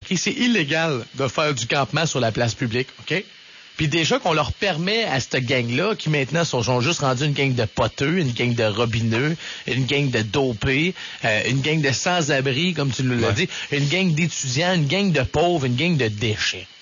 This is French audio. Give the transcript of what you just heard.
Et c'est illégal de faire du campement sur la place publique, OK? Puis déjà qu'on leur permet à cette gang-là, qui maintenant sont juste rendus une gang de poteux, une gang de robineux, une gang de dopés, une gang de sans-abri, comme tu nous l'as dit, une gang d'étudiants, une gang de pauvres, une gang de déchets.